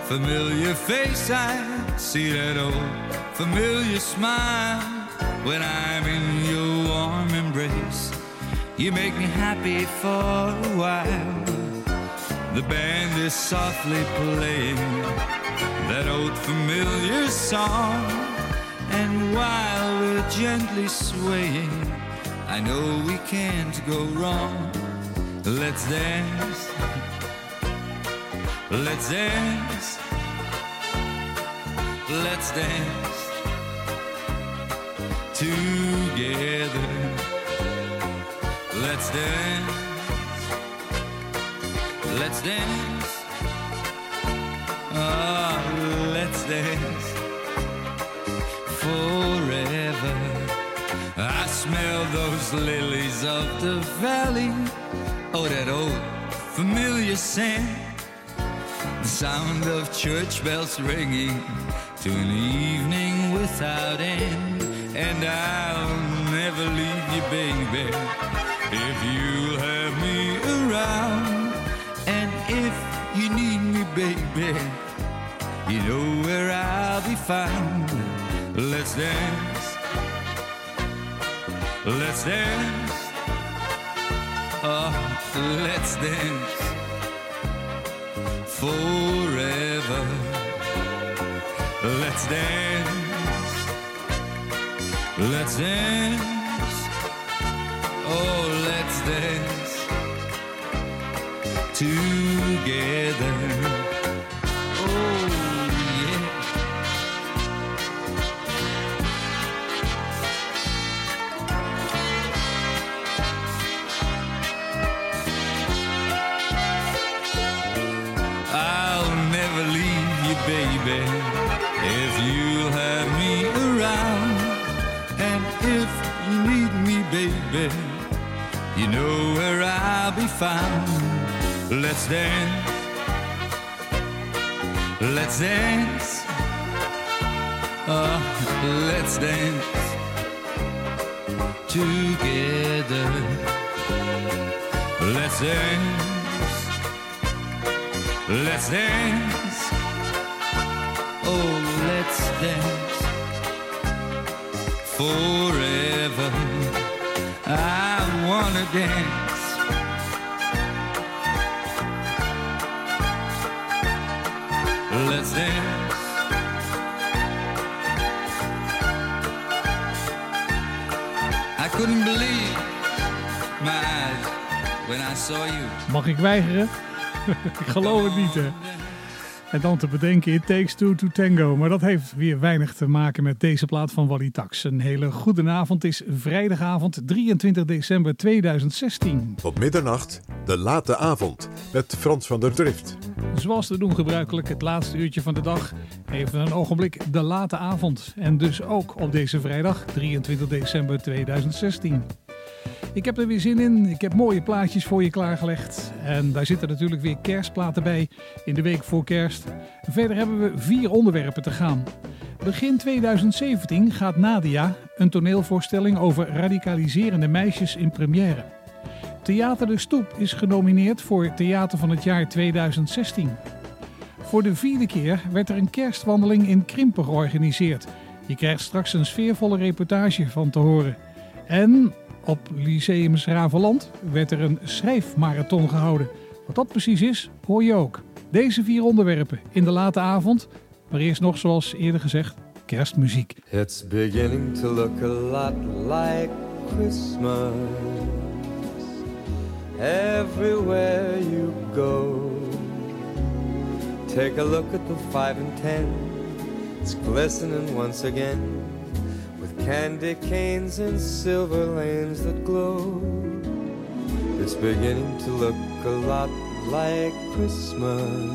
familiar face, I see that old familiar smile. When I'm in your warm embrace, you make me happy for a while. The band is softly playing that old familiar song, and while we're gently swaying, I know we can't go wrong. Let's dance, let's dance, let's dance together. Let's dance, let's dance, oh, let's dance forever. I smell those lilies of the valley, oh, that old familiar scent, the sound of church bells ringing to an evening without end. And I'll never leave you, baby, if you'll have me around. And if you need me, baby, you know where I'll be found. Let's dance, let's dance, oh, let's dance forever. Let's dance, let's dance, oh, let's dance together. Oh, yeah. I'll never leave you, baby, if you'll have me around. And if you need me, baby, you know where I'll be found. Let's dance, let's dance, oh, let's dance together. Let's dance, let's dance, oh, let's dance forever. I wanna dance. Let's dance. I couldn't believe my eyes when I saw you. Mag ik weigeren? Ik geloof het niet, hè. En dan te bedenken, It Takes Two to Tango. Maar dat heeft weer weinig te maken met deze plaat van Wally Tax. Een hele goede avond. Het is vrijdagavond 23 december 2016. Tot middernacht, de late avond, met Frans van der Drift. Zoals te doen gebruikelijk, het laatste uurtje van de dag. Even een ogenblik de late avond. En dus ook op deze vrijdag 23 december 2016. Ik heb er weer zin in. Ik heb mooie plaatjes voor je klaargelegd. En daar zitten natuurlijk weer kerstplaten bij in de week voor kerst. Verder hebben we 4 onderwerpen te gaan. Begin 2017 gaat Nadia, een toneelvoorstelling over radicaliserende meisjes, in première. Theater de Stoep is genomineerd voor Theater van het jaar 2016. Voor de 4e keer werd er een kerstwandeling in Krimpen georganiseerd. Je krijgt straks een sfeervolle reportage van te horen. En op Lyceum 's Raveland werd er een schrijfmarathon gehouden. Wat dat precies is, hoor je ook. Deze 4 onderwerpen in de late avond. Maar eerst nog, zoals eerder gezegd, kerstmuziek. It's beginning to look a lot like Christmas everywhere you go. Take a look at the 5 and 10. It's glistening once again with candy canes and silver lanes that glow. It's beginning to look a lot like Christmas.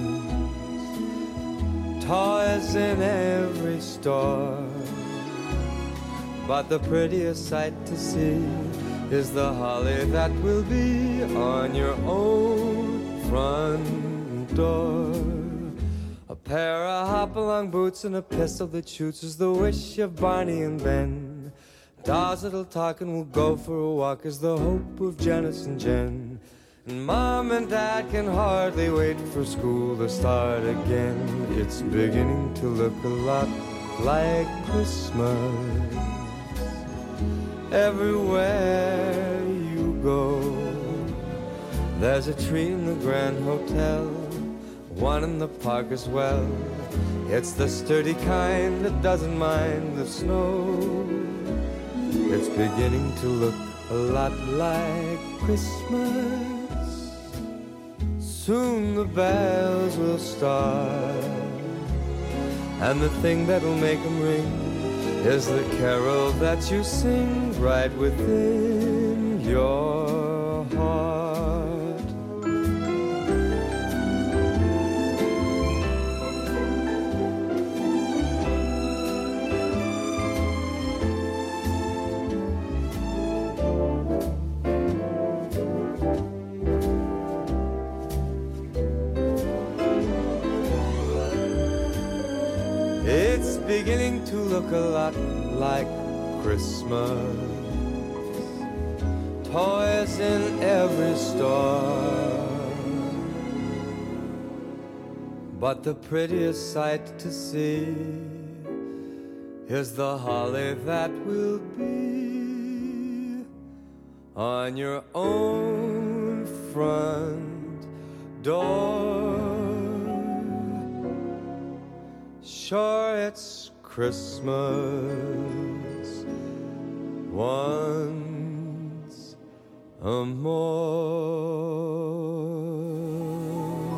Toys in every store, but the prettiest sight to see is the holly that will be on your own front door. A pair of hop-along boots and a pistol that shoots is the wish of Barney and Ben. Dolls that'll talk and we'll go for a walk is the hope of Janice and Jen. Mom and Dad can hardly wait for school to start again. It's beginning to look a lot like Christmas. Everywhere you go, there's a tree in the Grand Hotel, one in the park as well. It's the sturdy kind that doesn't mind the snow. It's beginning to look a lot like Christmas. Soon the bells will start, and the thing that'll make them ring is the carol that you sing right within your heart. It's beginning to look a lot like Christmas. Toys in every store, but the prettiest sight to see is the holly that will be on your own front door. Sure, it's Christmas once more.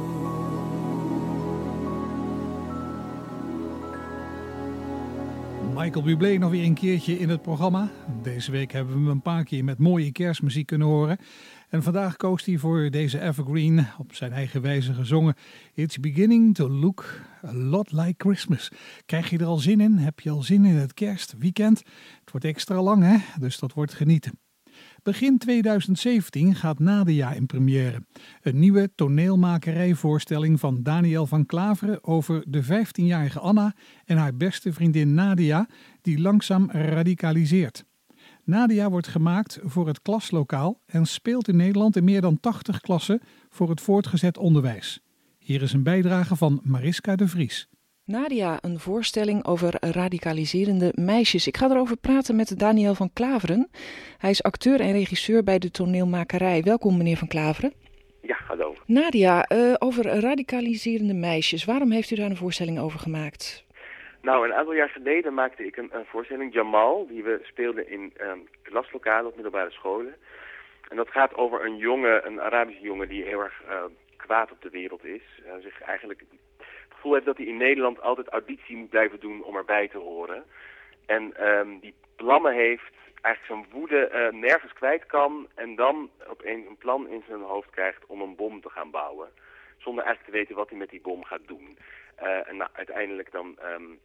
Michael Bublé nog weer een keertje in het programma. Deze week hebben we hem een paar keer met mooie kerstmuziek kunnen horen. En vandaag koos hij voor deze evergreen, op zijn eigen wijze gezongen. It's beginning to look a lot like Christmas. Krijg je er al zin in? Heb je al zin in het kerstweekend? Het wordt extra lang, hè? Dus dat wordt genieten. Begin 2017 gaat Nadia in première. Een nieuwe toneelmakerijvoorstelling van Daniel van Klaveren over de 15-jarige Anna en haar beste vriendin Nadia, die langzaam radicaliseert. Nadia wordt gemaakt voor het klaslokaal en speelt in Nederland in meer dan 80 klassen voor het voortgezet onderwijs. Hier is een bijdrage van Mariska de Vries. Nadia, een voorstelling over radicaliserende meisjes. Ik ga erover praten met Daniel van Klaveren. Hij is acteur en regisseur bij de toneelmakerij. Welkom, meneer van Klaveren. Ja, hallo. Nadia, over radicaliserende meisjes. Waarom heeft u daar een voorstelling over gemaakt? Nou, een aantal jaar geleden maakte ik een voorstelling, Jamal, die we speelden in klaslokalen op middelbare scholen. En dat gaat over een jongen, een Arabische jongen, die heel erg kwaad op de wereld is. Zich eigenlijk het gevoel heeft dat hij in Nederland altijd auditie moet blijven doen om erbij te horen. En die plannen heeft, eigenlijk zijn woede nergens kwijt kan en dan opeens een plan in zijn hoofd krijgt om een bom te gaan bouwen. Zonder eigenlijk te weten wat hij met die bom gaat doen. En nou, uiteindelijk dan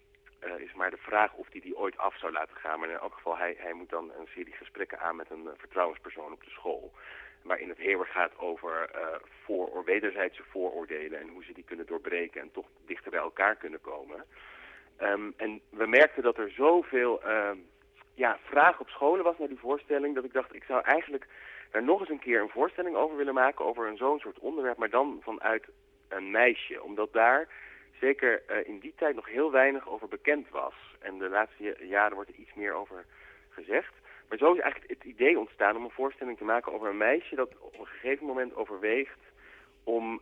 is maar de vraag of hij die ooit af zou laten gaan. Maar in elk geval, hij moet dan een serie gesprekken aan met een vertrouwenspersoon op de school. Waarin het heel erg gaat over wederzijdse vooroordelen en hoe ze die kunnen doorbreken en toch dichter bij elkaar kunnen komen. En we merkten dat er zoveel vraag op scholen was naar die voorstelling, dat ik dacht, ik zou eigenlijk daar nog eens een keer een voorstelling over willen maken, over zo'n soort onderwerp, maar dan vanuit een meisje. Omdat daar zeker in die tijd nog heel weinig over bekend was. En de laatste jaren wordt er iets meer over gezegd. Maar zo is eigenlijk het idee ontstaan om een voorstelling te maken over een meisje dat op een gegeven moment overweegt om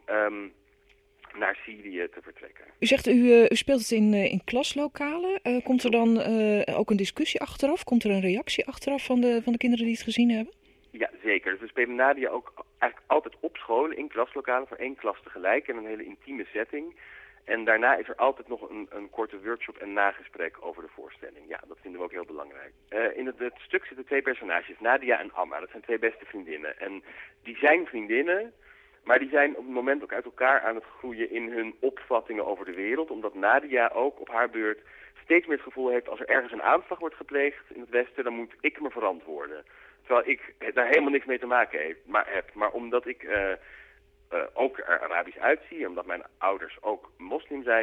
naar Syrië te vertrekken. U zegt, u speelt het in klaslokalen. Komt er dan ook een discussie achteraf? Komt er een reactie achteraf van de kinderen die het gezien hebben? Ja, zeker. Dus we spelen Nadia ook eigenlijk altijd op scholen in klaslokalen voor 1 klas tegelijk in een hele intieme setting. En daarna is er altijd nog een korte workshop en nagesprek over de voorstelling. Ja, dat vinden we ook heel belangrijk. In het stuk zitten 2 personages, Nadia en Amma. Dat zijn 2 beste vriendinnen. En die zijn vriendinnen, maar die zijn op het moment ook uit elkaar aan het groeien in hun opvattingen over de wereld. Omdat Nadia ook op haar beurt steeds meer het gevoel heeft, als er ergens een aanslag wordt gepleegd in het Westen, dan moet ik me verantwoorden. Terwijl ik daar helemaal niks mee te maken heb. Maar omdat ik ook er Arabisch uitzie, omdat mijn ouders ook moslim zijn,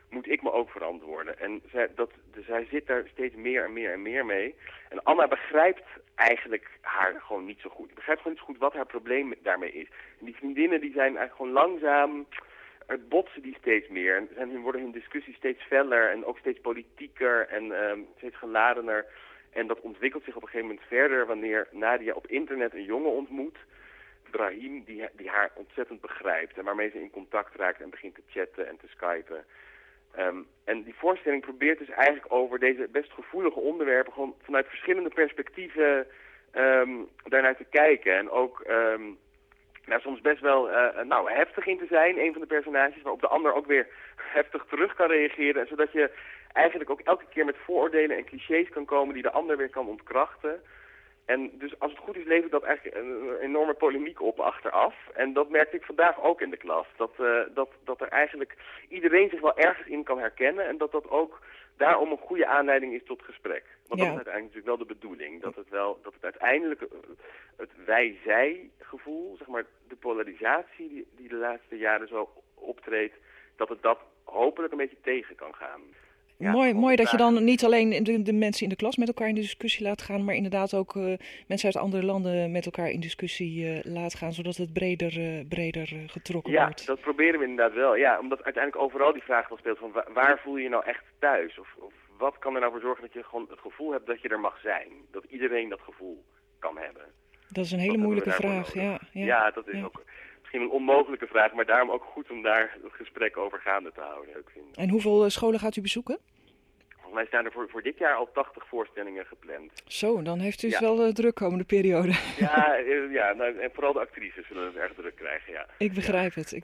moet ik me ook verantwoorden. En zij zit daar steeds meer en meer mee. En Anna begrijpt eigenlijk haar gewoon niet zo goed. Ze begrijpt gewoon niet zo goed wat haar probleem daarmee is. En die vriendinnen die zijn eigenlijk gewoon langzaam, botsen die steeds meer. En worden hun discussies steeds feller en ook steeds politieker en steeds geladener. En dat ontwikkelt zich op een gegeven moment verder wanneer Nadia op internet een jongen ontmoet, Brahim, die haar ontzettend begrijpt en waarmee ze in contact raakt en begint te chatten en te skypen. En die voorstelling probeert dus eigenlijk over deze best gevoelige onderwerpen gewoon vanuit verschillende perspectieven daarnaar te kijken. En ook soms best wel heftig in te zijn, een van de personages, waarop de ander ook weer heftig terug kan reageren. Zodat je eigenlijk ook elke keer met vooroordelen en clichés kan komen die de ander weer kan ontkrachten. En dus als het goed is levert dat eigenlijk een enorme polemiek op achteraf. En dat merkte ik vandaag ook in de klas. Dat er eigenlijk iedereen zich wel ergens in kan herkennen. En dat ook daarom een goede aanleiding is tot gesprek. Want dat is uiteindelijk natuurlijk wel de bedoeling. Dat het uiteindelijk het wij-zij gevoel, zeg maar de polarisatie die de laatste jaren zo optreedt, dat het dat hopelijk een beetje tegen kan gaan. Ja, mooi dat je dan niet alleen de mensen in de klas met elkaar in de discussie laat gaan, maar inderdaad ook mensen uit andere landen met elkaar in discussie laat gaan, zodat het breder getrokken wordt. Ja, dat proberen we inderdaad wel. Ja, omdat uiteindelijk overal die vraag wel speelt van waar voel je je nou echt thuis? Of wat kan er nou voor zorgen dat je gewoon het gevoel hebt dat je er mag zijn? Dat iedereen dat gevoel kan hebben. Dat is een hele moeilijke vraag. Ja, dat is ook misschien een onmogelijke vraag, maar daarom ook goed om daar het gesprek over gaande te houden. Ik vind. En hoeveel scholen gaat u bezoeken? Volgens mij staan er voor dit jaar al 80 voorstellingen gepland. Zo, dan heeft u het wel druk komende periode. En vooral de actrices zullen het erg druk krijgen, ja. Ik begrijp het.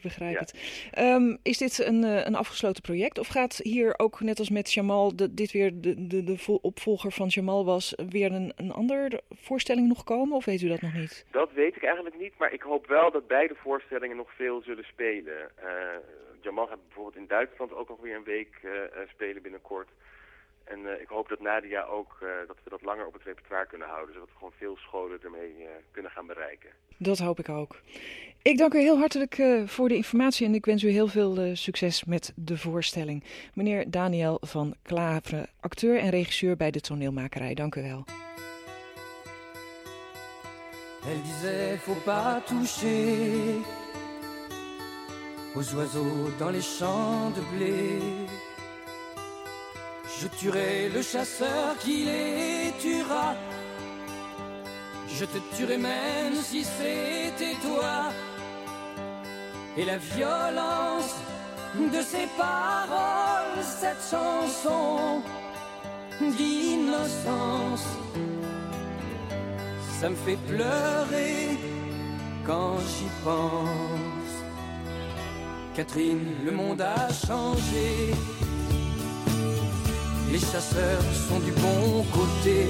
Is dit een afgesloten project? Of gaat hier ook, net als met Jamal, dit weer de opvolger van Jamal was, weer een andere voorstelling nog komen? Of weet u dat nog niet? Dat weet ik eigenlijk niet, maar ik hoop wel dat beide voorstellingen nog veel zullen spelen. Jamal gaat bijvoorbeeld in Duitsland ook nog weer een week spelen binnenkort. En ik hoop dat Nadia ook, dat we dat langer op het repertoire kunnen houden. Zodat we gewoon veel scholen ermee kunnen gaan bereiken. Dat hoop ik ook. Ik dank u heel hartelijk voor de informatie en ik wens u heel veel succes met de voorstelling. Meneer Daniel van Klaveren, acteur en regisseur bij de Toneelmakerij. Dank u wel. Elle disait, faut pas toucher aux oiseaux dans les champs de blé. Je tuerai le chasseur qui les tuera. Je te tuerai même si c'était toi. Et la violence de ces paroles, cette chanson d'innocence, ça me fait pleurer quand j'y pense. Catherine, le monde a changé. Les chasseurs sont du bon côté.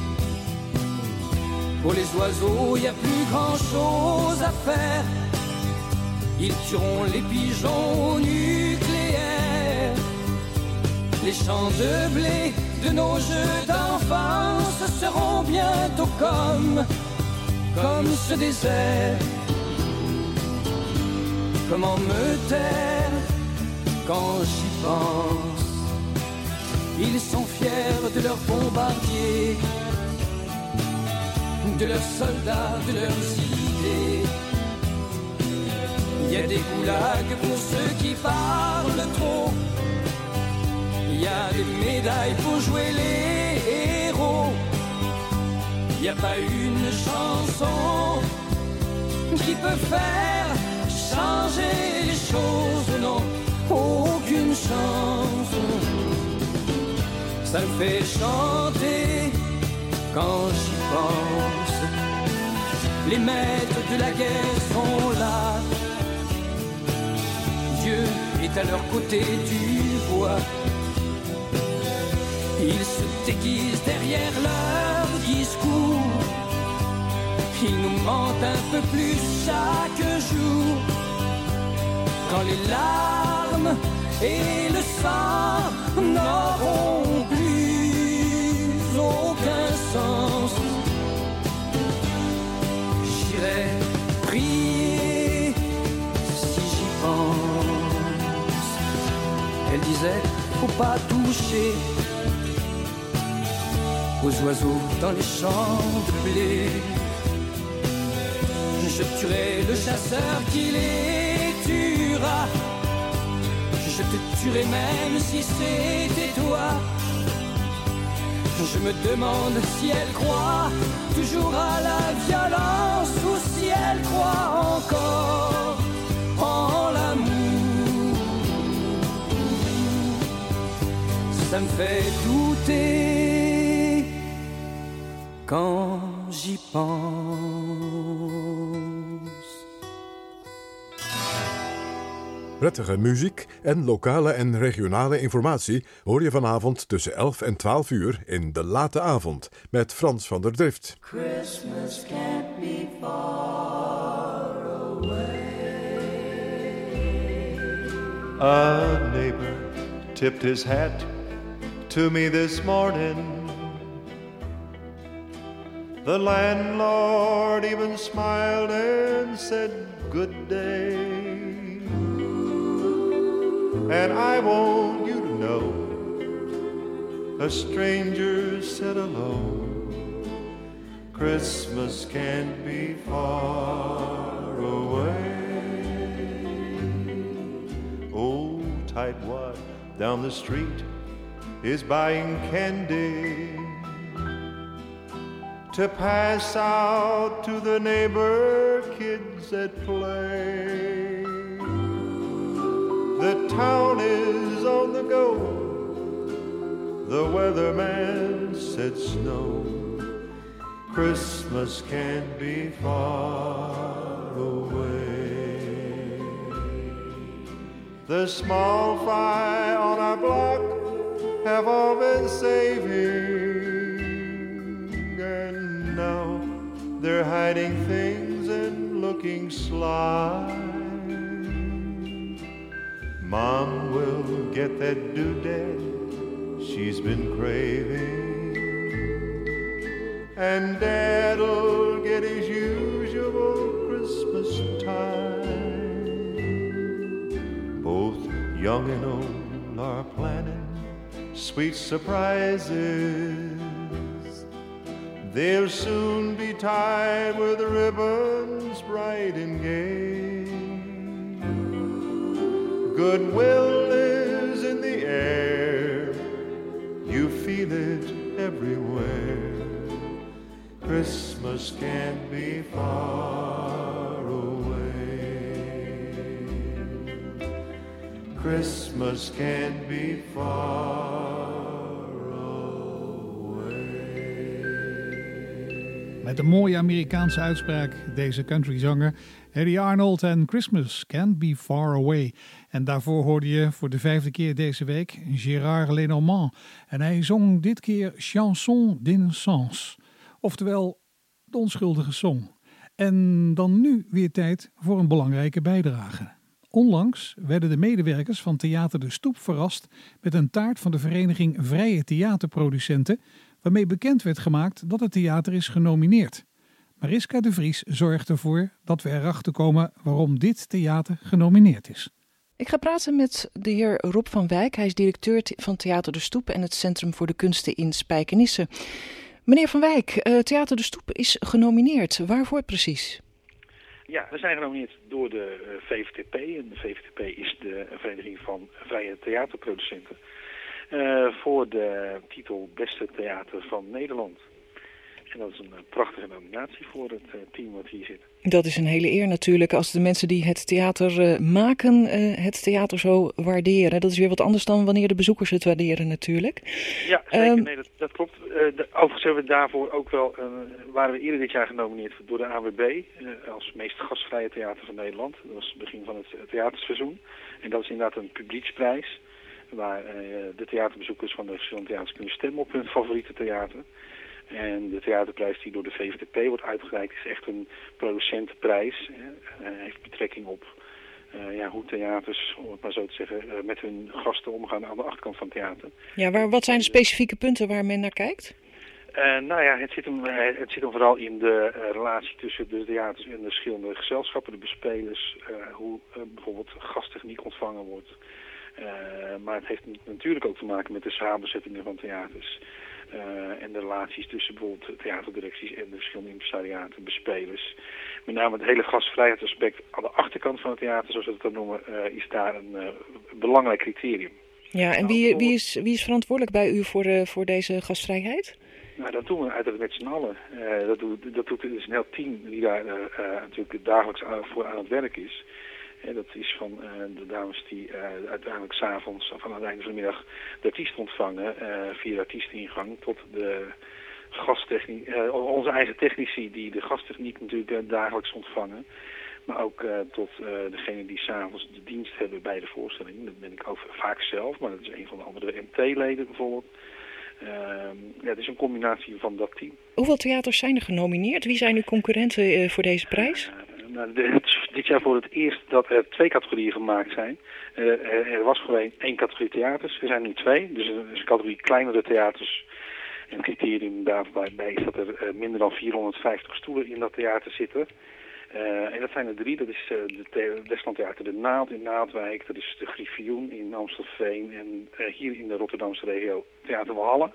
Pour les oiseaux, y a plus grand chose à faire. Ils tueront les pigeons nucléaires. Les champs de blé de nos jeux d'enfance seront bientôt comme ce désert. Comment me taire quand j'y pense? Ils sont fiers de leurs bombardiers, de leurs soldats, de leurs idées. Il y a des goulags pour ceux qui parlent trop. Il y a des médailles pour jouer les héros. Il n'y a pas une chanson qui peut faire changer les choses, non, aucune chanson. Ça me fait chanter quand j'y pense. Les maîtres de la guerre sont là. Dieu est à leur côté, tu vois. Ils se déguisent derrière leur discours. Ils nous mentent un peu plus chaque jour. Quand les larmes et le sang n'auront plus aucun sens, j'irai prier si j'y pense. Elle disait, pas toucher aux oiseaux dans les champs de blé. Je tuerai le chasseur qui les tuera. Je te tuerai même si c'était toi. Je me demande si elle croit toujours à la violence ou si elle croit encore en l'amour. Ça me fait douter quand j'y pense. Prettige muziek en lokale en regionale informatie hoor je vanavond tussen 11 en 12 uur in De Late Avond met Frans van der Drift. Christmas can't be far away. A neighbor tipped his hat to me this morning. The landlord even smiled and said good day. And I want you to know, a stranger said alone, Christmas can't be far away. Old tightwad down the street is buying candy to pass out to the neighbor kids at play. The town is on the go. The weatherman said snow. Christmas can't be far away. The small fry on our block have all been saving, and now they're hiding things and looking sly. Mom will get that doodad she's been craving, and Dad'll get his usual Christmas time. Both young and old are planning sweet surprises. They'll soon be tied with ribbons bright and gay. Goodwill is in the air, you feel it everywhere. Christmas can't be far away. Christmas can't be far away. Met een mooie Amerikaanse uitspraak, deze countryzanger Eddie Arnold en Christmas Can't Be Far Away. En daarvoor hoorde je voor de 5e keer deze week Gérard Lenormand. En hij zong dit keer Chanson d'Innocence, oftewel de onschuldige song. En dan nu weer tijd voor een belangrijke bijdrage. Onlangs werden de medewerkers van Theater de Stoep verrast met een taart van de vereniging Vrije Theaterproducenten, waarmee bekend werd gemaakt dat het theater is genomineerd. Mariska de Vries zorgt ervoor dat we erachter komen waarom dit theater genomineerd is. Ik ga praten met de heer Rob van Wijk. Hij is directeur van Theater de Stoep en het Centrum voor de Kunsten in Spijkenisse. Meneer Van Wijk, Theater de Stoep is genomineerd. Waarvoor precies? Ja, we zijn genomineerd door de VVTP. En de VVTP is de Vereniging van Vrije Theaterproducenten. Voor de titel Beste Theater van Nederland. En dat is een prachtige nominatie voor het team wat hier zit. Dat is een hele eer natuurlijk als de mensen die het theater maken het theater zo waarderen. Dat is weer wat anders dan wanneer de bezoekers het waarderen natuurlijk. Ja, zeker. Nee, dat klopt. Overigens hebben we daarvoor ook wel, waren we eerder dit jaar genomineerd door de AWB als meest gastvrije theater van Nederland. Dat was het begin van het theaterseizoen. En dat is inderdaad een publieksprijs waar de theaterbezoekers van de verschillende theaters kunnen stemmen op hun favoriete theater. En de theaterprijs die door de VVTP wordt uitgereikt is echt een producentenprijs. Heeft betrekking op hoe theaters, om het maar zo te zeggen, met hun gasten omgaan aan de achterkant van het theater. Ja, wat zijn de specifieke punten waar men naar kijkt? Het zit hem vooral in de relatie tussen de theaters en de verschillende gezelschappen, de bespelers, hoe bijvoorbeeld gasttechniek ontvangen wordt. Maar het heeft natuurlijk ook te maken met de samenzettingen van theaters. En de relaties tussen bijvoorbeeld theaterdirecties en de verschillende impresariaten, bespelers. Met name het hele gastvrijheidsaspect aan de achterkant van het theater, zoals we het dan noemen, is daar een belangrijk criterium. Ja, en wie is verantwoordelijk bij u voor deze gastvrijheid? Nou, dat doen we uiteraard met z'n allen. Dat doet dus een heel team die daar natuurlijk dagelijks voor aan het werk is. Dat is van de dames die uiteindelijk 's avonds of aan het einde van de middag de artiest ontvangen via de artiesteningang, tot de onze eigen technici die de gasttechniek natuurlijk dagelijks ontvangen. Maar ook tot degene die 's avonds de dienst hebben bij de voorstelling. Dat ben ik ook vaak zelf, maar dat is een van de andere MT-leden bijvoorbeeld. Het is een combinatie van dat team. Hoeveel theaters zijn er genomineerd? Wie zijn uw concurrenten voor deze prijs? Het is dit jaar voor het eerst dat er 2 categorieën gemaakt zijn. Er was gewoon 1 categorie theaters, er zijn nu 2. Dus er is een categorie kleinere theaters. En het criterium daarbij is dat er minder dan 450 stoelen in dat theater zitten. En dat zijn er 3. Dat is het Westlandtheater De Naald in Naaldwijk. Dat is de Griffioen in Amstelveen. En hier in de Rotterdamse regio Theater Walhalla.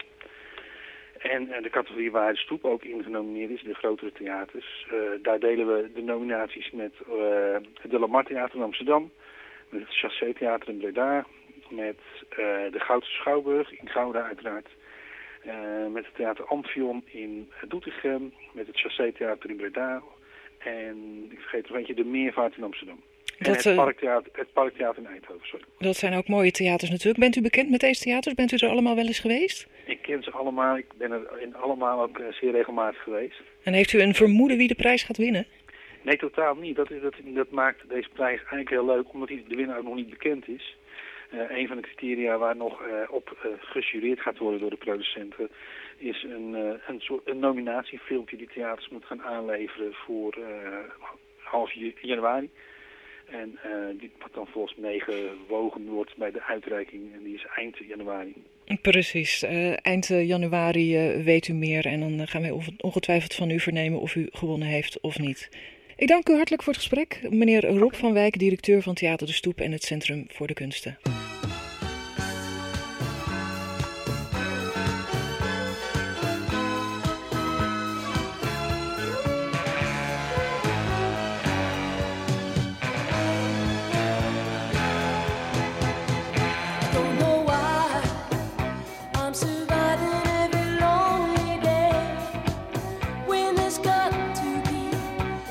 En de categorie waar de Stoep ook in genomineerd is, de grotere theaters. Daar delen we de nominaties met het De Lamar Theater in Amsterdam. Met het Chassé Theater in Breda. Met de Goudse Schouwburg in Gouda uiteraard. Met het Theater Amphion in Doetinchem. Met het Chassé Theater in Breda. En ik vergeet nog eentje, de Meervaart in Amsterdam. En het Parktheater in Eindhoven, sorry. Dat zijn ook mooie theaters natuurlijk. Bent u bekend met deze theaters? Bent u er allemaal wel eens geweest? Ik ken ze allemaal. Ik ben er in allemaal ook zeer regelmatig geweest. En heeft u een vermoeden wie de prijs gaat winnen? Nee, totaal niet. Dat maakt deze prijs eigenlijk heel leuk, omdat de winnaar ook nog niet bekend is. Een van de criteria waar nog op gejureerd gaat worden door de producenten is een nominatiefilmpje die theaters moeten gaan aanleveren voor half januari. En wat dan volgens meegewogen wordt bij de uitreiking en die is eind januari. Precies. Eind januari weet u meer en dan gaan wij ongetwijfeld van u vernemen of u gewonnen heeft of niet. Ik dank u hartelijk voor het gesprek, meneer Rob van Wijk, directeur van Theater De Stoep en het Centrum voor de Kunsten.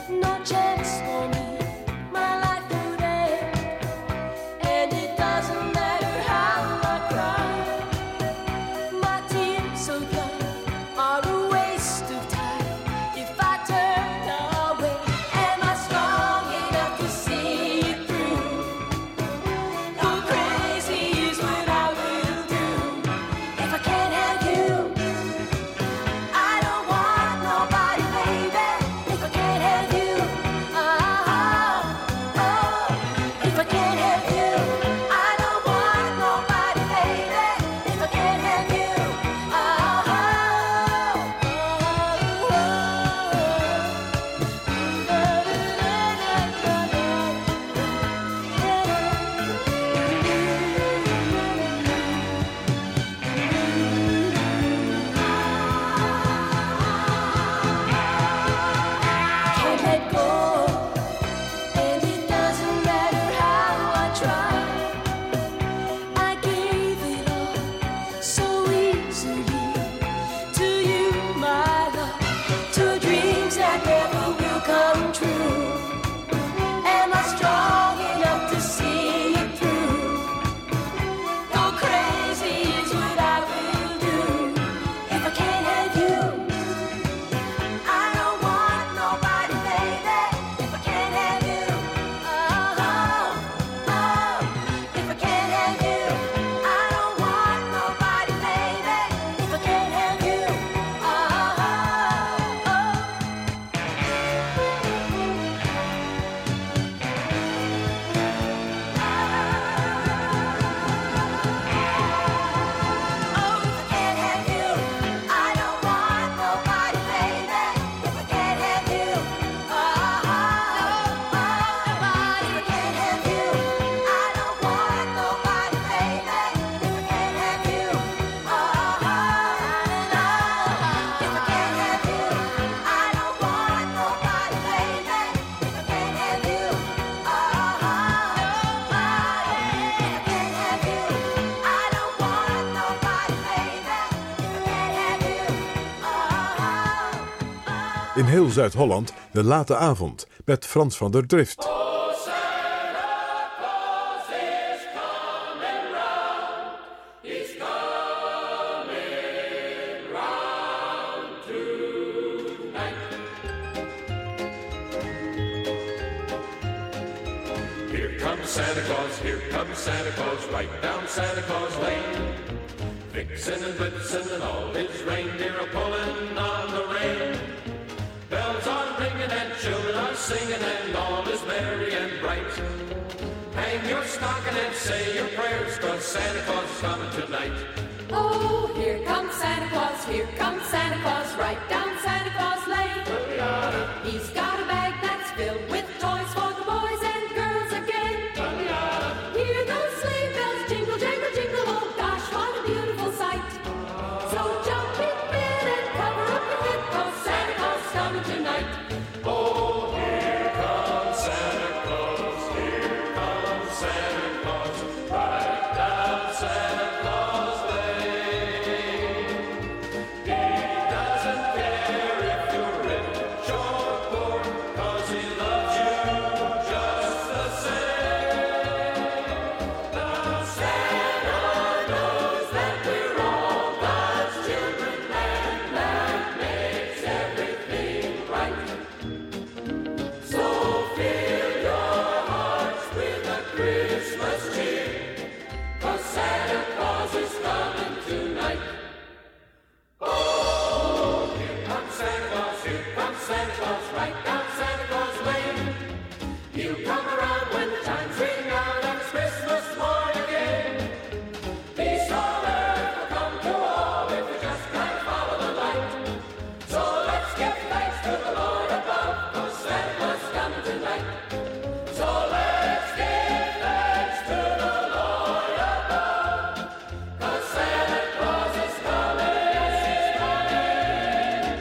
Doesn't In heel Zuid-Holland de late avond met Frans van der Drift. Here comes Santa Claus, right down Santa Claus Lane. Vixen and Blitzen and all his reindeer are pulling on the rein. Bells are ringing and children are singing and all is merry and bright. Hang your stocking and say your prayers, 'cause Santa Claus is coming tonight. Oh, here comes Santa Claus, right down Santa Claus Lane. He's got a bag that's filled with toys for the boys and girls again. Hear those sleigh bells jingle, jangle, jingle, oh gosh, what a beautiful sight. So jump in bed and cover up your head, 'cause Santa Claus is coming tonight. Oh, here comes Santa Claus, right down Santa Claus Lane. He doesn't care if you're rich or poor, 'cause he loves you just the same. Now Santa knows that we're all God's children, and that makes everything right. So fill your hearts with a Christmas cheer, 'cause Santa Claus is coming tonight. Oh, here comes Santa Claus, right down Santa Claus Lane. He'll come around when the chimes ring out and it's Christmas morn again. Peace on earth will come to all if we just can't follow the light. So let's give thanks to the Lord above, 'cause Santa Claus is coming tonight. So let's give thanks to the Lord above, 'cause Santa Claus is coming tonight.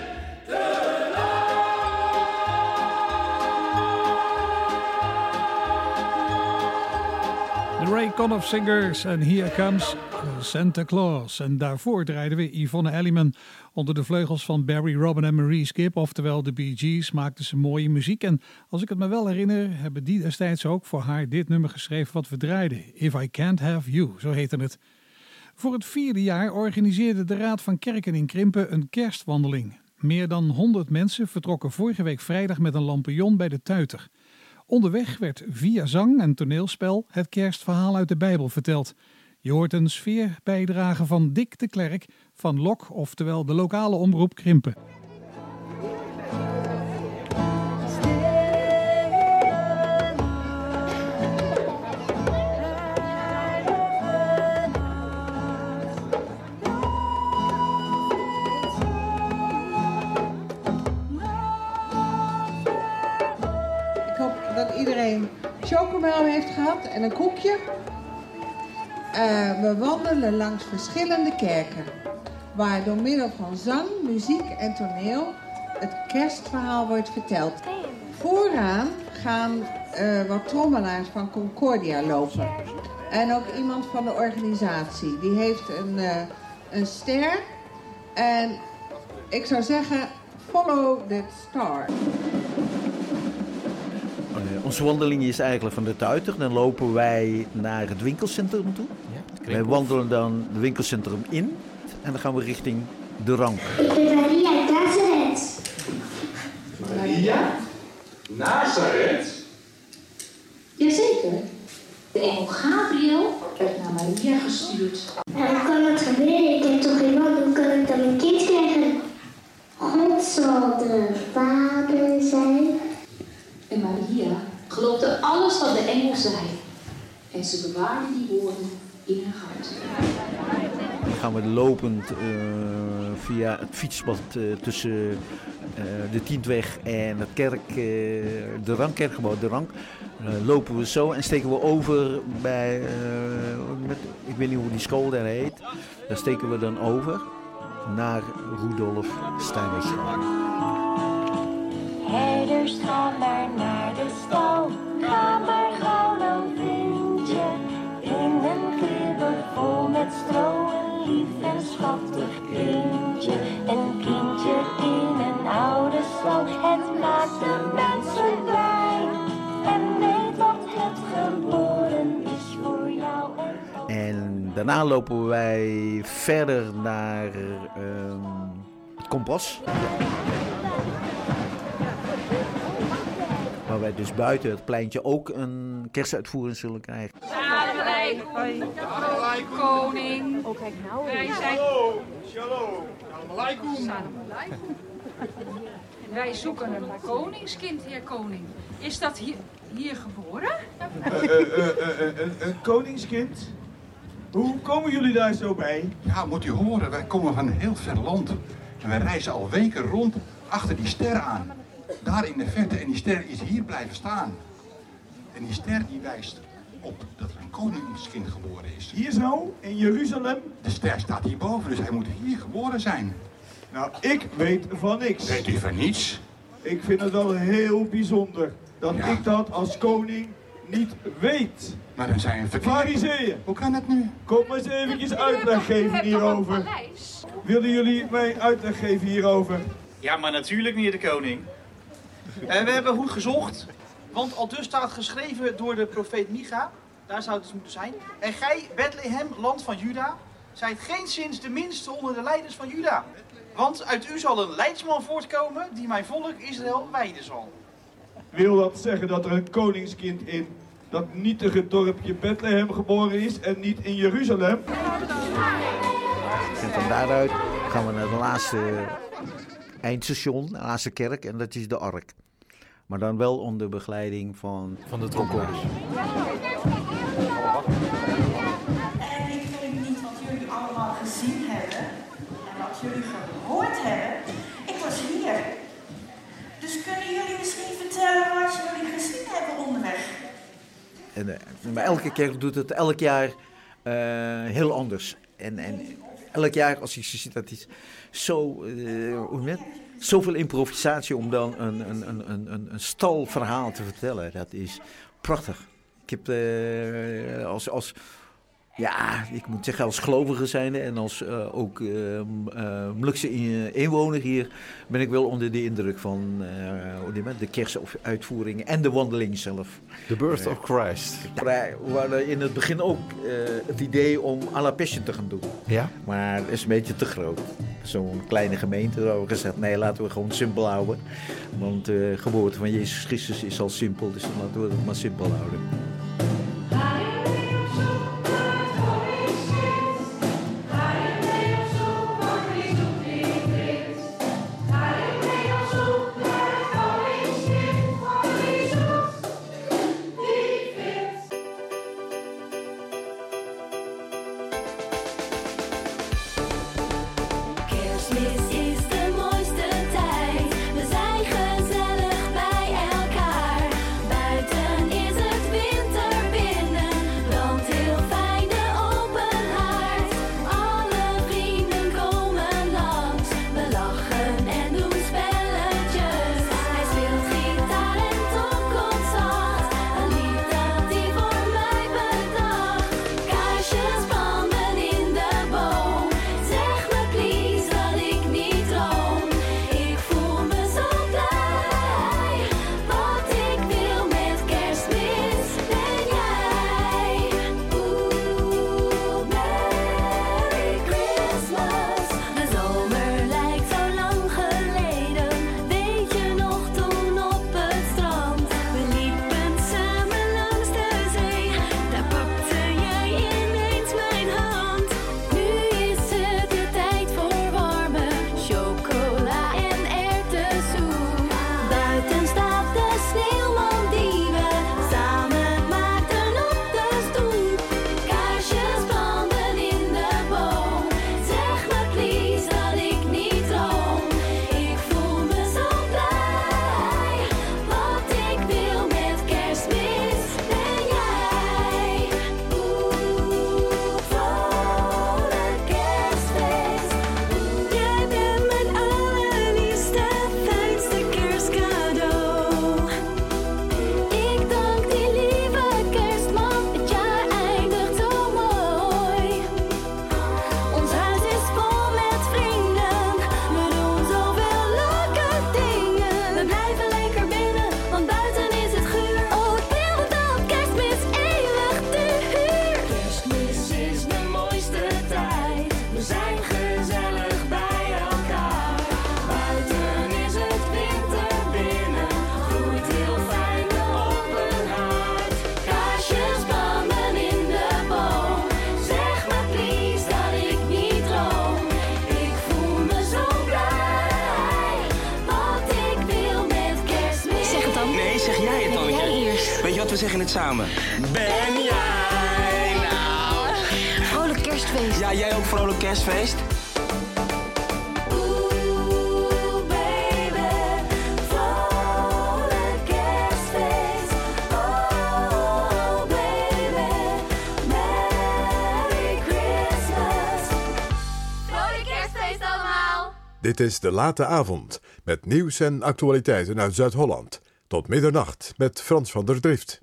The Ray Conniff Singers en Here Comes Santa Claus. En daarvoor draaiden we Yvonne Elliman onder de vleugels van Barry, Robin en Marie Skipp. Oftewel de Bee Gees maakten ze mooie muziek. En als ik het me wel herinner, hebben die destijds ook voor haar dit nummer geschreven wat we draaiden. If I Can't Have You, zo heette het. Voor het 4e jaar organiseerde de Raad van Kerken in Krimpen een kerstwandeling. Meer dan 100 mensen vertrokken vorige week vrijdag met een lampion bij de Tuiter. Onderweg werd via zang en toneelspel het kerstverhaal uit de Bijbel verteld. Je hoort een sfeerbijdrage van Dick de Klerk van LOK, oftewel de lokale omroep Krimpen. Dat iedereen chocomel heeft gehad en een koekje. We wandelen langs verschillende kerken, waar door middel van zang, muziek en toneel het kerstverhaal wordt verteld. Vooraan gaan wat trommelaars van Concordia lopen. En ook iemand van de organisatie. Die heeft een ster. En ik zou zeggen, follow that star. Onze wandeling is eigenlijk van de Tuiter. Dan lopen wij naar het winkelcentrum toe. Ja, wij wandelen dan het winkelcentrum in. En dan gaan we richting de Rank. Ik ben Maria uit Nazareth. Maria? Nazareth? Jazeker. De engel Gabriel werd naar Maria gestuurd. En hoe kan het gebeuren? Ik heb toch geen man. Hoe kan ik dan een kind krijgen? God zal de vader zijn. En Maria geloofde alles wat de engel zei. En ze bewaarde die woorden in haar hart. Dan gaan we lopend via het fietspad tussen de Tientweg en het de Rankkerkgebouw, de Rank. Lopen we zo en steken we over bij, ik weet niet hoe die school daar heet. Daar steken we dan over naar Rudolf Steiner. Herders, ga maar naar de stal. Ga maar gauw, dan vind je in een kribbe vol met stro een lief en schattig kindje. Een kindje in een oude stal. daarna lopen wij verder naar het Kompas. Waar wij dus buiten het pleintje ook een kerstuitvoering zullen krijgen. Koning. Oh, kijk nou. Wij zijn... Shalom. Wij zoeken een koningskind, heer koning. Is dat hier geboren? Een koningskind? Hoe komen jullie daar zo bij? Ja, moet u horen, wij komen van een heel ver land. En wij reizen al weken rond achter die ster aan. Daar in de verte, en die ster is hier blijven staan. En die ster die wijst op dat er een koningskind geboren is. Hier zo, in Jeruzalem? De ster staat hierboven, dus hij moet hier geboren zijn. Nou, ik weet van niks. Weet u van niets? Ik vind het wel heel bijzonder dat ik dat als koning niet weet. Maar dan zijn we Farizeeën. Hoe kan dat nu? Kom maar eens eventjes uitleg geven hierover. Willen jullie mij uitleg geven hierover? Ja, maar natuurlijk, meneer de koning. We hebben goed gezocht, want al dus staat geschreven door de profeet Micha, daar zou het dus moeten zijn. En gij, Bethlehem, land van Juda, zijt geenszins de minste onder de leiders van Juda. Want uit u zal een leidsman voortkomen die mijn volk Israël wijden zal. Wil dat zeggen dat er een koningskind in dat nietige dorpje Bethlehem geboren is en niet in Jeruzalem? En van daaruit gaan we naar de laatste eindstation, de laatste kerk, en dat is de Ark. Maar dan wel onder begeleiding van de trompetters. En ik weet niet wat jullie allemaal gezien hebben en wat jullie gehoord hebben. Ik was hier. Dus kunnen jullie misschien vertellen wat jullie gezien hebben onderweg? En bij elke kerk doet het elk jaar heel anders. En elk jaar, als je ziet, dat is zo, zoveel improvisatie om dan een stalverhaal te vertellen. Dat is prachtig. Ik heb ik moet zeggen, als gelovige zijnde en als ook Molukse inwoner hier ben ik wel onder de indruk van de kerstuitvoeringen en de wandeling zelf. The Birth of Christ. We hadden in het begin ook het idee om à la Passion te gaan doen. Ja? Maar het is een beetje te groot. Zo'n kleine gemeente, daar hebben we gezegd, nee, laten we gewoon simpel houden. Want de geboorte van Jezus Christus is al simpel, dus dan laten we het maar simpel houden. Kaarsjes branden in de boom. Zeg me please dat ik niet zeggen het samen. Ben jij nou? Vrolijk kerstfeest. Ja, jij ook vrolijk kerstfeest? Dit is De Late Avond, met nieuws en actualiteiten uit Zuid-Holland. Tot middernacht met Frans van der Drift.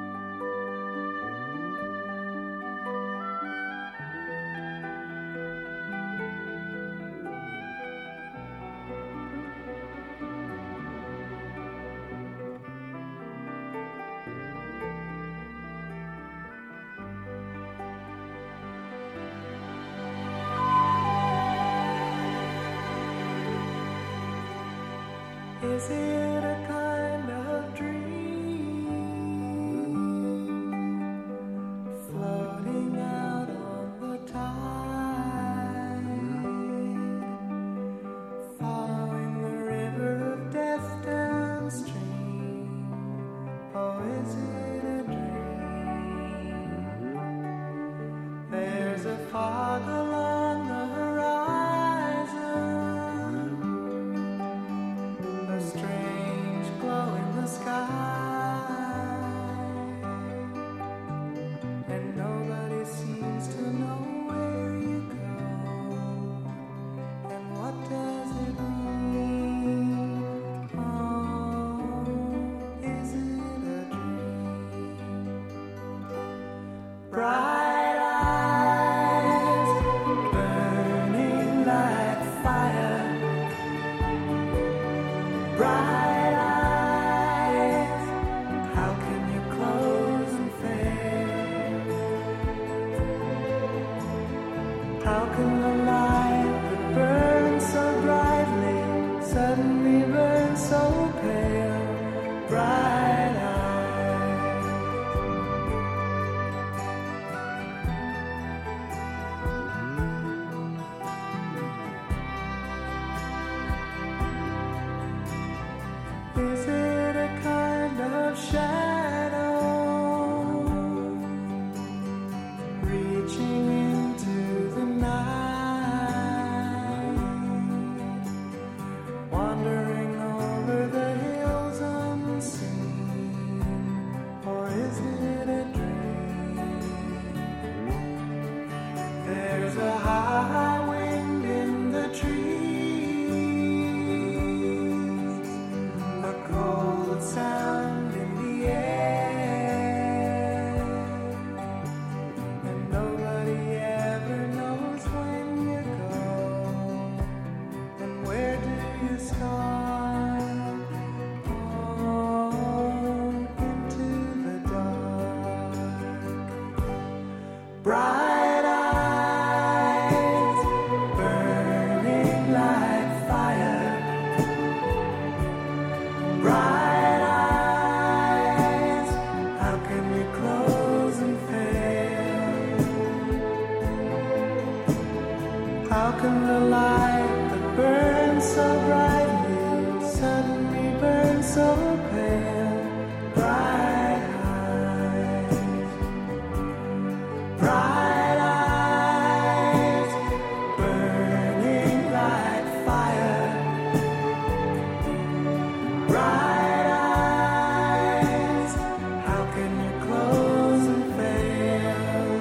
Is it a kind of dream floating out on the tide, following the river of death downstream? Oh, is it a dream? There's a fog along the strange glow in the sky, and nobody seems to know where you go, and what does it mean? Oh, is it a dream? Bright eyes burning like fire, bright eyes, how can you close and fade? How can the light that burns so brightly suddenly burn so pale? Bright eyes. Is it a kind of shadow reaching into the night, wandering over the hills unseen? Or is it a dream? There's a high wind in the trees, a cold sound in the air, and nobody ever knows when you go, and where do you start? Oh, into the dark. Bright eyes burning like fire, bright eyes, how can we close and fail? How can the light that burns so brightly suddenly burn so pale? Bright eyes, bright eyes, burning like fire, bright eyes, how can you close and fail?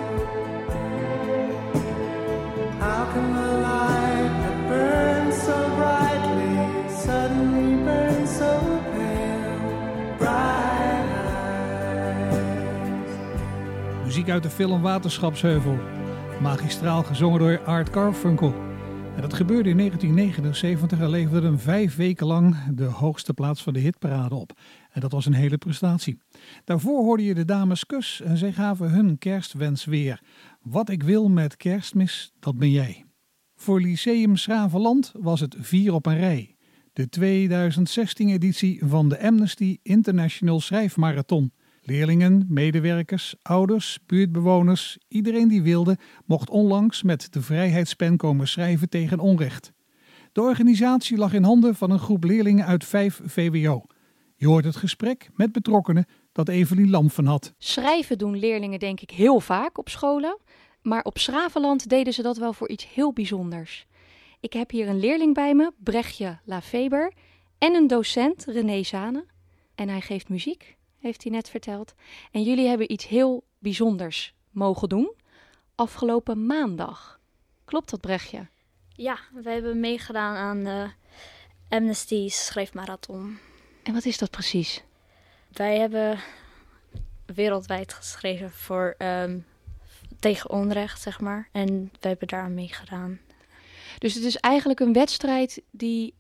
How can the light that burns so brightly suddenly burn so pale? Bright eyes. Muziek uit de film Waterschapsheuvel. Magistraal gezongen door Art Garfunkel. En dat gebeurde in 1979 en leverde hem 5 weken lang de hoogste plaats van de hitparade op. En dat was een hele prestatie. Daarvoor hoorde je de dames Kus en zij gaven hun kerstwens weer. Wat ik wil met Kerstmis, dat ben jij. Voor Lyceum Schravenland was het 4 op een rij. De 2016-editie van de Amnesty International Schrijfmarathon. Leerlingen, medewerkers, ouders, buurtbewoners, iedereen die wilde, mocht onlangs met de vrijheidspen komen schrijven tegen onrecht. De organisatie lag in handen van een groep leerlingen uit 5 VWO. Je hoort het gesprek met betrokkenen dat Evelien Lam van had. Schrijven doen leerlingen denk ik heel vaak op scholen. Maar op 's-Graveland deden ze dat wel voor iets heel bijzonders. Ik heb hier een leerling bij me, Brechtje Lafeber, en een docent, René Zane. En hij geeft muziek, heeft hij net verteld. En jullie hebben iets heel bijzonders mogen doen afgelopen maandag. Klopt dat, Brechtje? Ja, we hebben meegedaan aan de Amnesty Schrijfmarathon. En wat is dat precies? Wij hebben wereldwijd geschreven voor tegen onrecht, zeg maar. En wij hebben daar aan meegedaan. Dus het is eigenlijk een wedstrijd die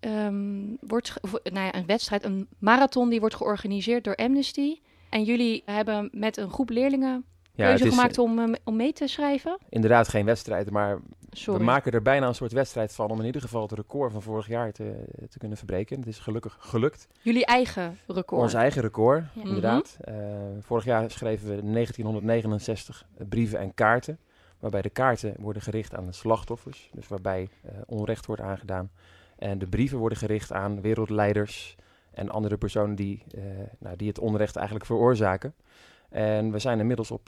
een marathon die wordt georganiseerd door Amnesty. En jullie hebben met een groep leerlingen keuze gemaakt om mee te schrijven? Inderdaad geen wedstrijd, maar Sorry. we maken er bijna een soort wedstrijd van om in ieder geval het record van vorig jaar te kunnen verbreken. Het is gelukkig gelukt. Jullie eigen record? Ons eigen record, ja. inderdaad. Vorig jaar schreven we 1969 brieven en kaarten. Waarbij de kaarten worden gericht aan de slachtoffers. Dus waarbij onrecht wordt aangedaan. En de brieven worden gericht aan wereldleiders en andere personen die het onrecht eigenlijk veroorzaken. En we zijn inmiddels op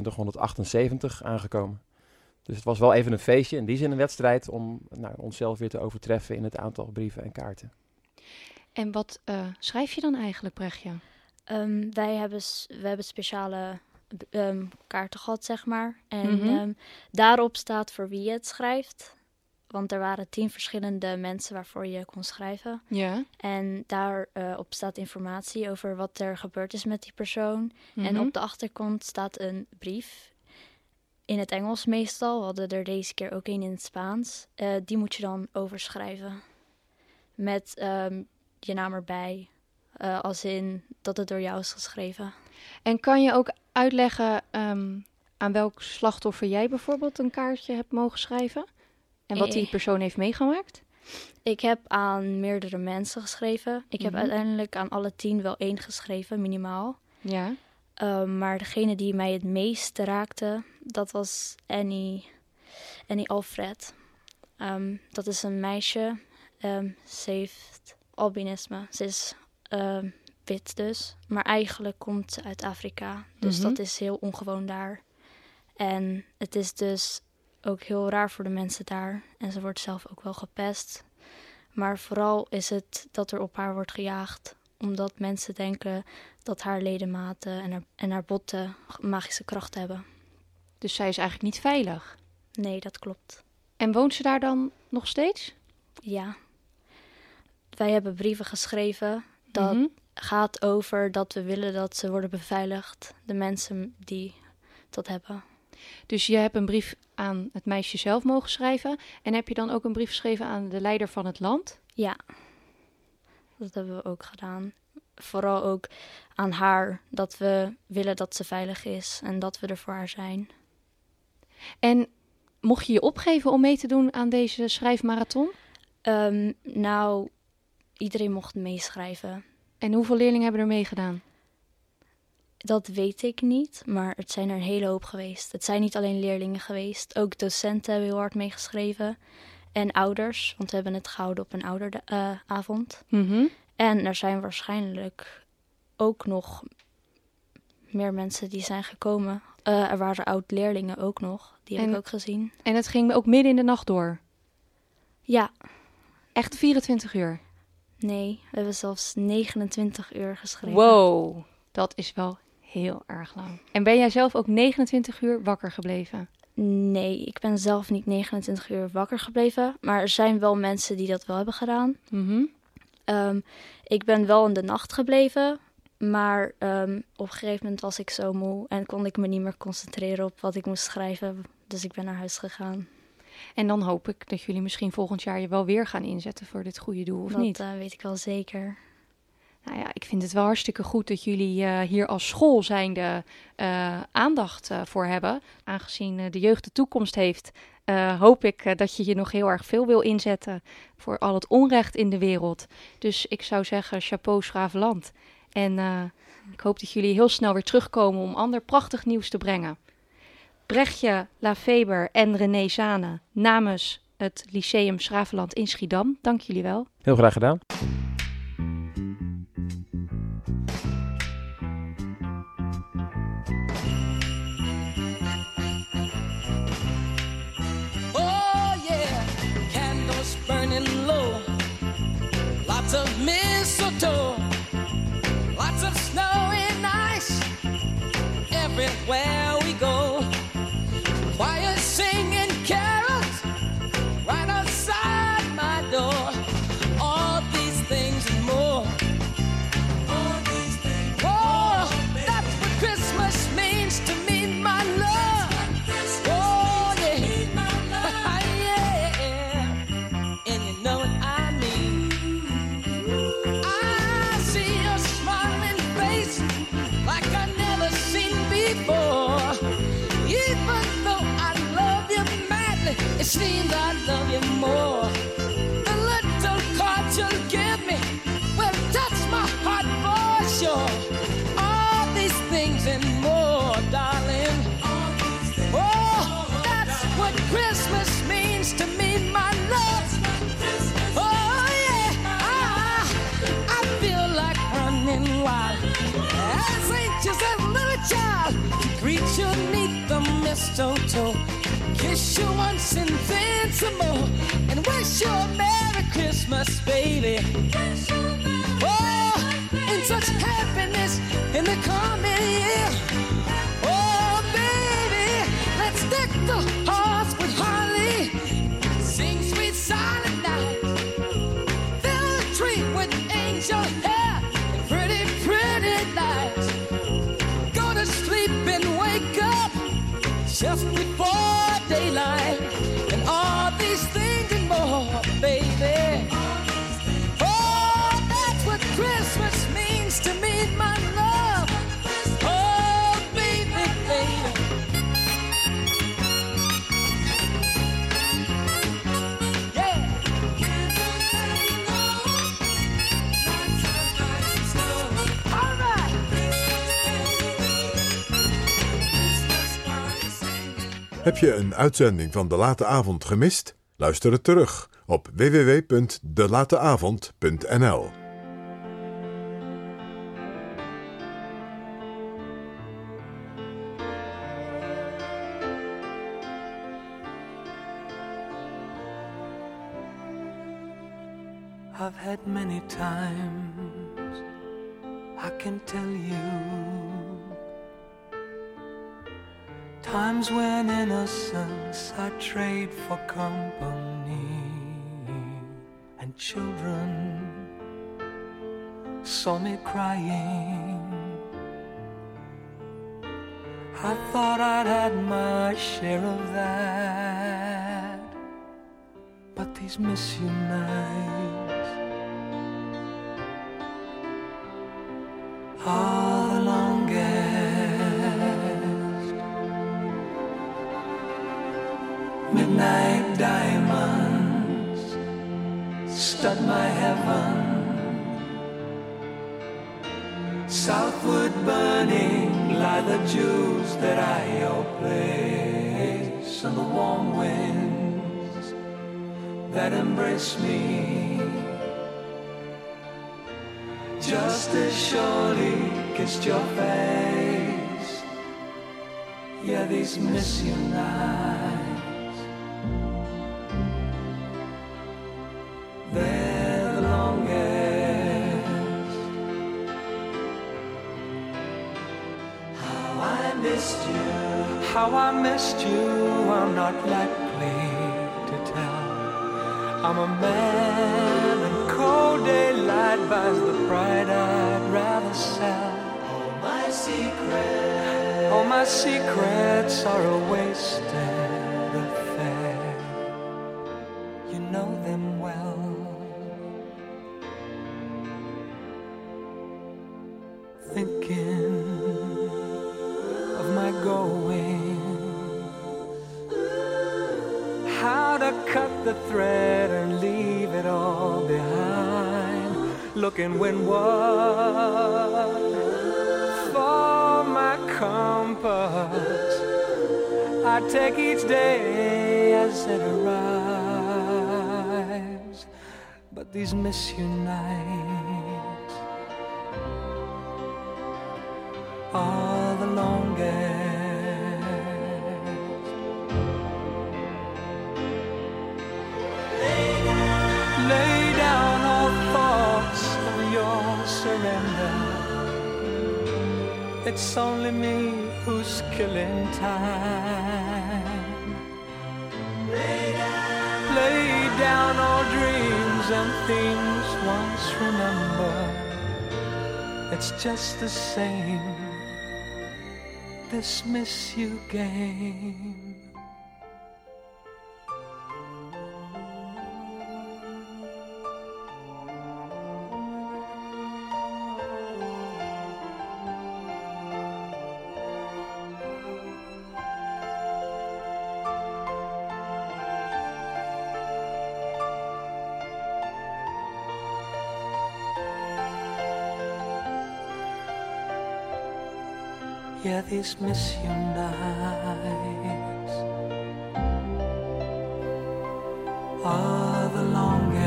2278 aangekomen. Dus het was wel even een feestje, in die zin een wedstrijd om onszelf weer te overtreffen in het aantal brieven en kaarten. En wat schrijf je dan eigenlijk, Brechtje? We hebben speciale kaarten gehad, zeg maar. En daarop staat voor wie je het schrijft. Want er waren 10 verschillende mensen waarvoor je kon schrijven. Ja. En daarop staat informatie over wat er gebeurd is met die persoon. En op de achterkant staat een brief. In het Engels meestal. We hadden er deze keer ook een in het Spaans. Die moet je dan overschrijven. Met je naam erbij. Als in dat het door jou is geschreven. En kan je ook uitleggen aan welk slachtoffer jij bijvoorbeeld een kaartje hebt mogen schrijven? En wat die persoon heeft meegemaakt? Ik heb aan meerdere mensen geschreven. Ik heb uiteindelijk aan alle 10 wel 1 geschreven, minimaal. Ja. Maar degene die mij het meest raakte, dat was Annie Alfred. Dat is een meisje. Ze heeft albinisme. Ze is wit dus. Maar eigenlijk komt ze uit Afrika. Dus dat is heel ongewoon daar. En het is dus ook heel raar voor de mensen daar. En ze wordt zelf ook wel gepest. Maar vooral is het dat er op haar wordt gejaagd. Omdat mensen denken dat haar ledematen en haar botten magische kracht hebben. Dus zij is eigenlijk niet veilig? Nee, dat klopt. En woont ze daar dan nog steeds? Ja. Wij hebben brieven geschreven. Dat gaat over dat we willen dat ze worden beveiligd. De mensen die dat hebben. Dus je hebt een brief aan het meisje zelf mogen schrijven. En heb je dan ook een brief geschreven aan de leider van het land? Ja, dat hebben we ook gedaan. Vooral ook aan haar, dat we willen dat ze veilig is en dat we er voor haar zijn. En mocht je je opgeven om mee te doen aan deze schrijfmarathon? Iedereen mocht meeschrijven. En hoeveel leerlingen hebben er meegedaan? Dat weet ik niet, maar het zijn er een hele hoop geweest. Het zijn niet alleen leerlingen geweest, ook docenten hebben heel hard meegeschreven. En ouders, want we hebben het gehouden op een ouderavond. En er zijn waarschijnlijk ook nog meer mensen die zijn gekomen. Er waren oud-leerlingen ook nog, die heb ik ook gezien. En het ging ook midden in de nacht door? Ja. Echt 24 uur? Nee, we hebben zelfs 29 uur geschreven. Wow, dat is wel heel erg lang. En ben jij zelf ook 29 uur wakker gebleven? Nee, ik ben zelf niet 29 uur wakker gebleven. Maar er zijn wel mensen die dat wel hebben gedaan. Ik ben wel in de nacht gebleven. Maar op een gegeven moment was ik zo moe en kon ik me niet meer concentreren op wat ik moest schrijven. Dus ik ben naar huis gegaan. En dan hoop ik dat jullie misschien volgend jaar je wel weer gaan inzetten voor dit goede doel, of niet? Dat weet ik wel zeker. Nou ja, ik vind het wel hartstikke goed dat jullie hier als school zijnde aandacht voor hebben. Aangezien de jeugd de toekomst heeft, hoop ik dat je je nog heel erg veel wil inzetten voor al het onrecht in de wereld. Dus ik zou zeggen, chapeau 's-Graveland. En ik hoop dat jullie heel snel weer terugkomen om ander prachtig nieuws te brengen. Brechtje Lafeber en René Zane namens het Lyceum 's-Graveland in Schiedam. Dank jullie wel. Heel graag gedaan. love you more. The little cards you'll give me will touch my heart for sure. All these things and more, darling. Oh, that's what Christmas means to me, my love. Oh yeah, I feel like running wild as anxious as a little child. Greet you neath the mistletoe, kiss you once and then some more, and wish you a Merry Christmas, baby. Oh, and such happiness in the coming year. Oh, baby, let's deck the halls with holly, sing sweet silent night, fill the tree with angel hair and pretty, pretty lights. Go to sleep and wake up just before daylight, and all these things and more, baby. Oh, that's what Christmas means to me, my love. Oh, baby, baby. Yeah. All right. Heb je een uitzending van De Late Avond gemist? Luister het terug op www.delateavond.nl. I've had many times, I can tell you, times when innocence I trade for company, and children saw me crying. I thought I'd had my share of that, but these misuse nights are the longest. Midnight diamonds stud my heaven, southward burning lie the jewels that I your place, and the warm winds that embrace me just as surely kissed your face. Yeah, these miss you nights, they're the longest. How I missed you, how I missed you, I'm not likely to tell. I'm a man, and cold daylight buys the pride I'd rather sell. All my secrets are a wasted affair. You know them well. Thinking of my going, how to cut the thread and leave it all behind, looking windward for my compass. I take each day as it arrives, but these miss you nights are the longest. Lay down all thoughts of your surrender. It's only me who's killing time. Lay down all dreams and things once remembered. It's just the same, this miss you game. Yeah, these mission nights are the longest.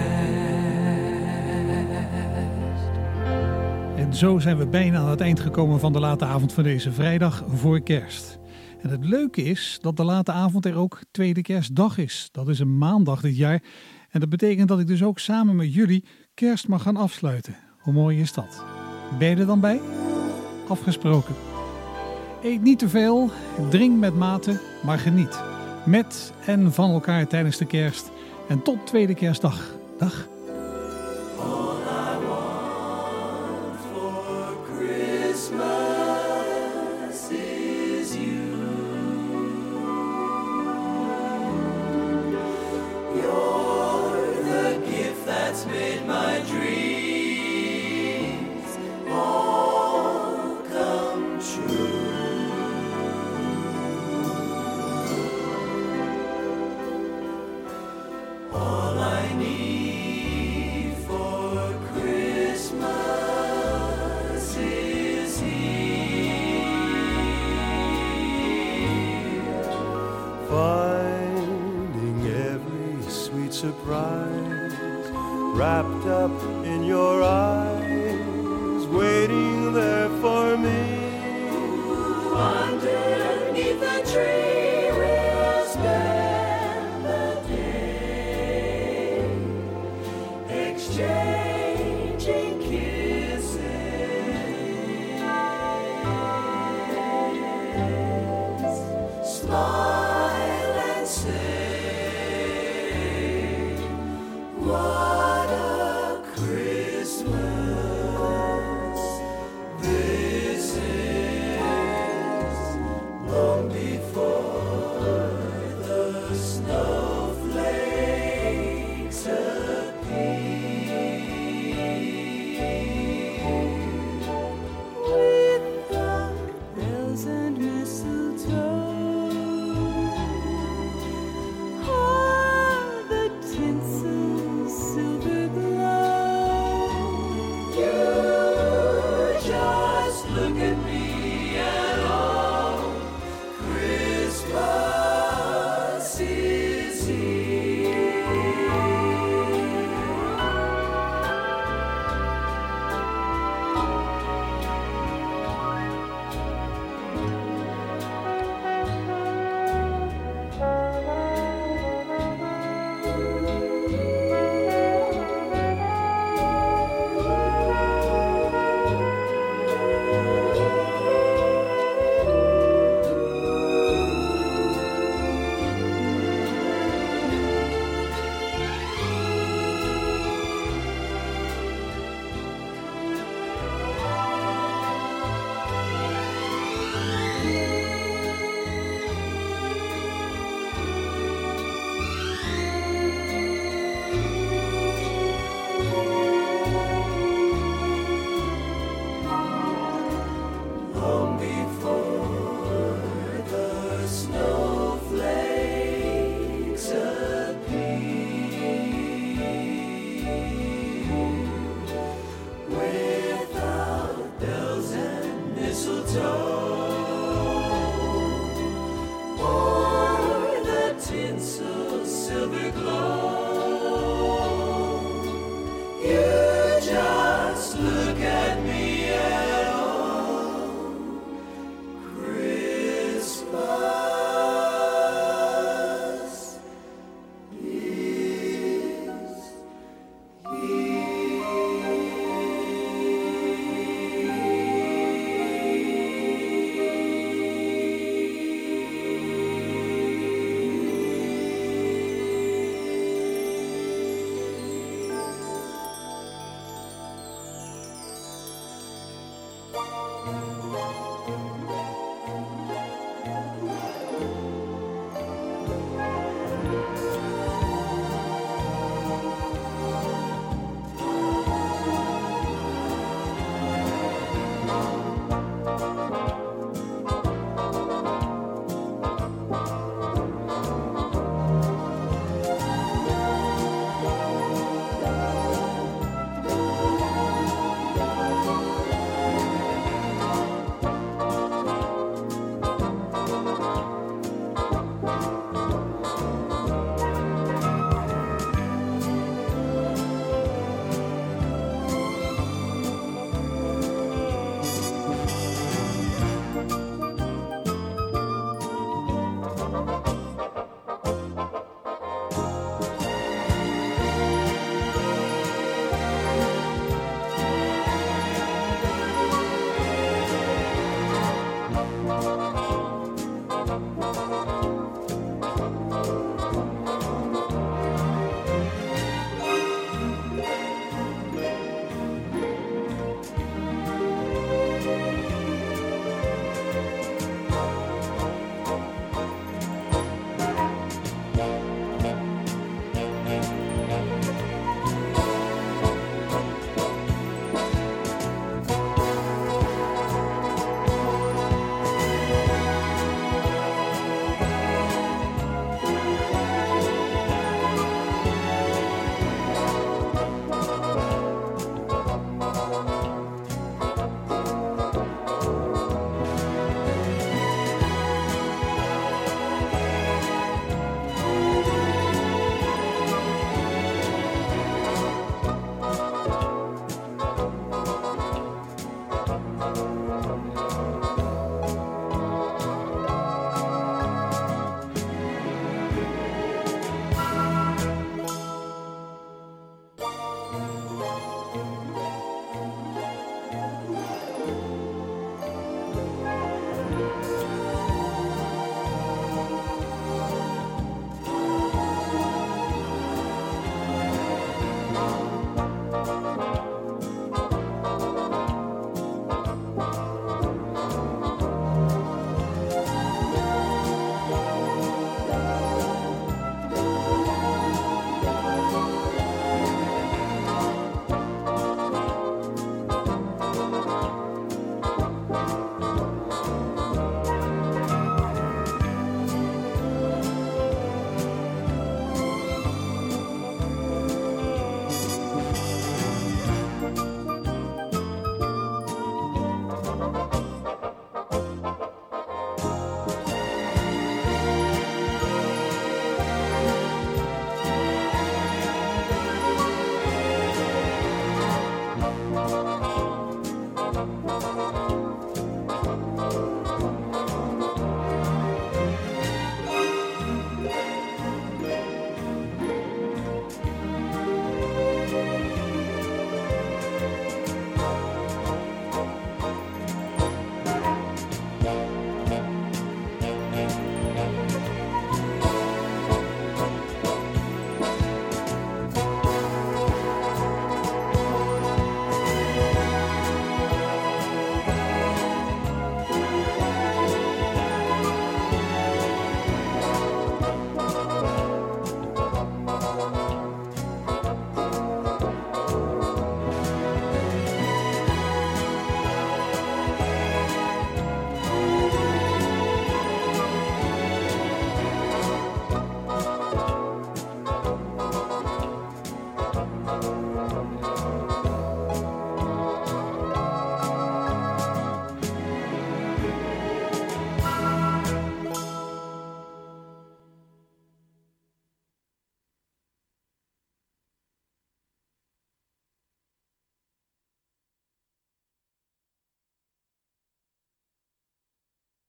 En zo zijn we bijna aan het eind gekomen van de late avond van deze vrijdag voor kerst. En het leuke is dat de late avond er ook tweede kerstdag is. Dat is een maandag dit jaar. En dat betekent dat ik dus ook samen met jullie kerst mag gaan afsluiten. Hoe mooi is dat? Ben je er dan bij? Afgesproken. Eet niet te veel, drink met mate, maar geniet. Met en van elkaar tijdens de kerst. En tot tweede kerstdag. Dag. Christmas is you. You're the gift that's made my dreams all come true. All I need for Christmas is finding every sweet surprise wrapped up in your eyes, waiting there for me.